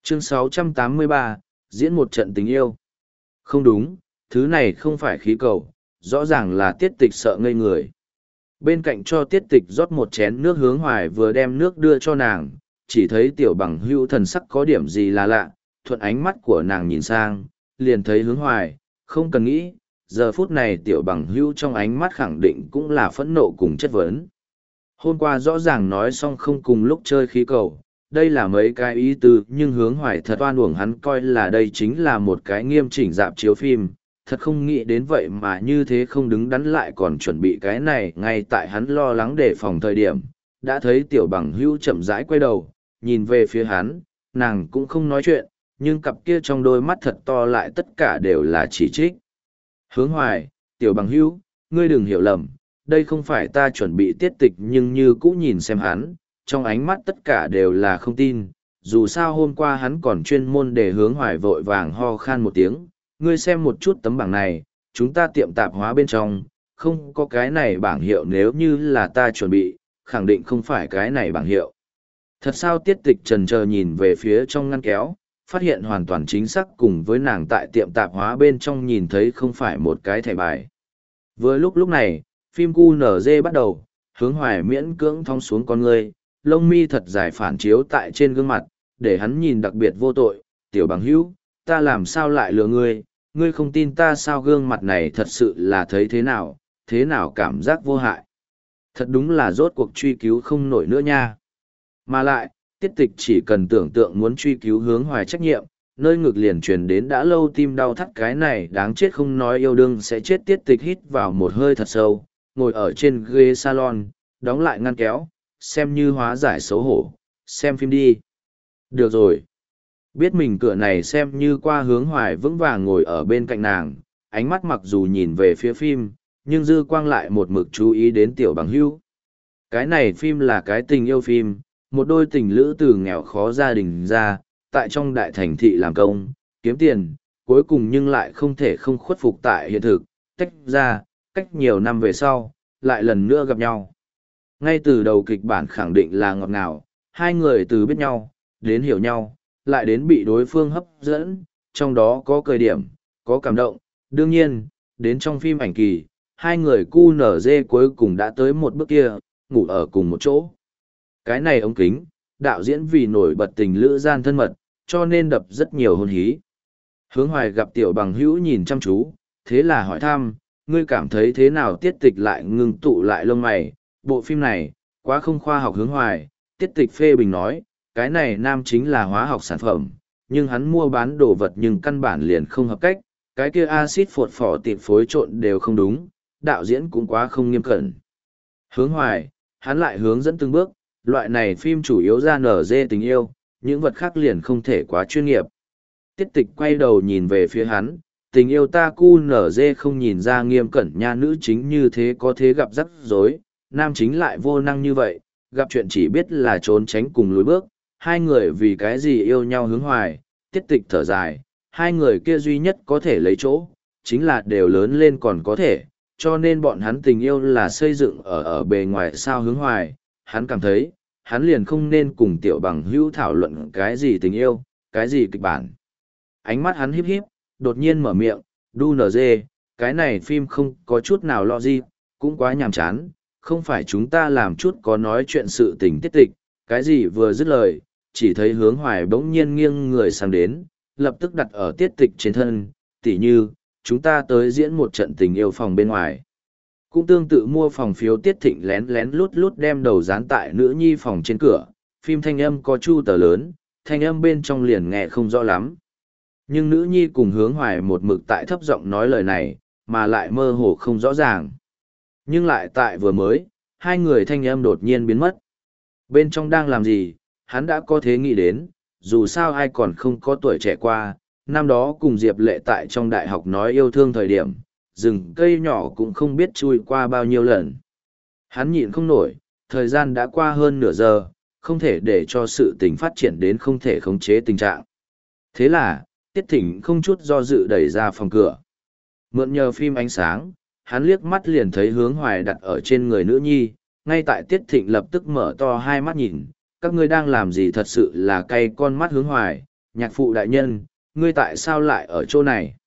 Chương 683, diễn một trận tình yêu. Không đúng, thứ này không phải khí cầu, rõ ràng là Tiết Tịch sợ ngây người. Bên cạnh cho Tiết Tịch rót một chén nước, Hướng Hoài vừa đem nước đưa cho nàng, chỉ thấy Tiểu Bằng Hữu thần sắc có điểm gì là lạ, thuận ánh mắt của nàng nhìn sang, liền thấy Hướng Hoài, không cần nghĩ, giờ phút này Tiểu Bằng Hữu trong ánh mắt khẳng định cũng là phẫn nộ cùng chất vấn. Hôm qua rõ ràng nói xong không cùng lúc chơi khí cầu, đây là mấy cái ý tứ, nhưng Hướng Hoài thật oan uổng, hắn coi là đây chính là một cái nghiêm chỉnh dạp chiếu phim, thật không nghĩ đến vậy mà như thế không đứng đắn lại còn chuẩn bị cái này. Ngay tại hắn lo lắng đề phòng thời điểm, đã thấy Tiểu Bằng Hữu chậm rãi quay đầu, nhìn về phía hắn, nàng cũng không nói chuyện, nhưng cặp kia trong đôi mắt thật to lại tất cả đều là chỉ trích. Hướng Hoài, Tiểu Bằng Hữu, ngươi đừng hiểu lầm, đây không phải ta chuẩn bị Tiết Tịch nhưng như cũ nhìn xem hắn, trong ánh mắt tất cả đều là không tin. Dù sao hôm qua hắn còn chuyên môn để Hướng Hoài vội vàng ho khan một tiếng, ngươi xem một chút tấm bảng này, chúng ta tiệm tạp hóa bên trong, không có cái này bảng hiệu, nếu như là ta chuẩn bị, khẳng định không phải cái này bảng hiệu. Thật sao? Tiết Tịch chần chờ nhìn về phía trong ngăn kéo, phát hiện hoàn toàn chính xác cùng với nàng tại tiệm tạp hóa bên trong nhìn thấy không phải một cái thẻ bài. Vừa lúc này, phim QNZ bắt đầu, Hướng Hoài miễn cưỡng thong xuống con ngươi, lông mi thật dài phản chiếu tại trên gương mặt, để hắn nhìn đặc biệt vô tội. Tiểu Bằng Hữu, ta làm sao lại lừa ngươi, ngươi không tin ta sao? Gương mặt này thật sự là thấy thế nào cảm giác vô hại. Thật đúng là rốt cuộc truy cứu không nổi nữa nha. Mà lại, Tiết Tịch chỉ cần tưởng tượng muốn truy cứu Hướng Hoài trách nhiệm, nơi ngực liền truyền đến đã lâu tim đau thắt, cái này đáng chết không nói yêu đương sẽ chết. Tiết Tịch hít vào một hơi thật sâu, ngồi ở trên ghế salon, đóng lại ngăn kéo, xem như hóa giải xấu hổ, xem phim đi. Được rồi. Biết mình cửa này xem như qua, Hướng Hoài vững vàng ngồi ở bên cạnh nàng, ánh mắt mặc dù nhìn về phía phim, nhưng dư quang lại một mực chú ý đến Tiểu Bằng Hữu. Cái này phim là cái tình yêu phim, một đôi tình lữ từ nghèo khó gia đình ra, tại trong đại thành thị làm công, kiếm tiền, cuối cùng nhưng lại không thể không khuất phục tại hiện thực, tách ra, cách nhiều năm về sau, lại lần nữa gặp nhau. Ngay từ đầu kịch bản khẳng định là ngọt ngào, hai người từ biết nhau, đến hiểu nhau, lại đến bị đối phương hấp dẫn, trong đó có cười điểm, có cảm động. Đương nhiên, đến trong phim ảnh kỳ, hai người QNZ cuối cùng đã tới một bước kia, ngủ ở cùng một chỗ. Cái này ống kính, đạo diễn vì nổi bật tình lữ gian thân mật, cho nên đập rất nhiều hôn hí. Hướng Hoài gặp Tiểu Bằng Hữu nhìn chăm chú, thế là hỏi thăm, ngươi cảm thấy thế nào? Tiết Tịch lại ngừng tụ lại lông mày, bộ phim này, quá không khoa học. Hướng Hoài, Tiết Tịch phê bình nói, cái này nam chính là hóa học sản phẩm, nhưng hắn mua bán đồ vật nhưng căn bản liền không hợp cách, cái kia axit phột phỏ tịt phối trộn đều không đúng, đạo diễn cũng quá không nghiêm cẩn. Hướng Hoài, hắn lại hướng dẫn từng bước, loại này phim chủ yếu ra nở dê tình yêu, những vật khác liền không thể quá chuyên nghiệp. Tiết Tịch quay đầu nhìn về phía hắn, tình yêu ta QNZ không nhìn ra nghiêm cẩn nha, nữ chính như thế có thế gặp rắc rối, nam chính lại vô năng như vậy, gặp chuyện chỉ biết là trốn tránh cùng lùi bước, hai người vì cái gì yêu nhau? Hướng Hoài, Tiết Tịch thở dài, hai người kia duy nhất có thể lấy chỗ, chính là đều lớn lên còn có thể, cho nên bọn hắn tình yêu là xây dựng ở bề ngoài sao? Hướng Hoài, hắn cảm thấy, hắn liền không nên cùng Tiểu Bằng Hữu thảo luận cái gì tình yêu, cái gì kịch bản. Ánh mắt hắn híp híp, đột nhiên mở miệng, đu nz, cái này phim không có chút nào logic, cũng quá nhàm chán, không phải chúng ta làm chút có nói chuyện sự tình? Tiết Tịch, cái gì? Vừa dứt lời, chỉ thấy Hướng Hoài bỗng nhiên nghiêng người sang đến, lập tức đặt ở Tiết Tịch trên thân, tỉ như, chúng ta tới diễn một trận tình yêu phòng bên ngoài. Cũng tương tự mua phòng phiếu. Tiết Thịnh lén lén lút lút đem đầu dán tại nữ nhi phòng trên cửa, phim thanh âm có chu tờ lớn, thanh âm bên trong liền nghe không rõ lắm. Nhưng nữ nhi cùng Hướng Hoài một mực tại thấp giọng nói lời này, mà lại mơ hồ không rõ ràng. Nhưng lại tại vừa mới, hai người thanh âm đột nhiên biến mất. Bên trong đang làm gì, hắn đã có thế nghĩ đến, dù sao ai còn không có tuổi trẻ qua, năm đó cùng Diệp Lệ tại trong đại học nói yêu thương thời điểm, rừng cây nhỏ cũng không biết chui qua bao nhiêu lần. Hắn nhịn không nổi, thời gian đã qua hơn nửa giờ, không thể để cho sự tình phát triển đến không thể khống chế tình trạng. Thế là, Tiết Thịnh không chút do dự đẩy ra phòng cửa. Mượn nhờ phim ánh sáng, hắn liếc mắt liền thấy Hướng Hoài đặt ở trên người nữ nhi, ngay tại Tiết Thịnh lập tức mở to hai mắt nhìn, các ngươi đang làm gì? Thật sự là cay con mắt. Hướng Hoài, nhạc phụ đại nhân, ngươi tại sao lại ở chỗ này?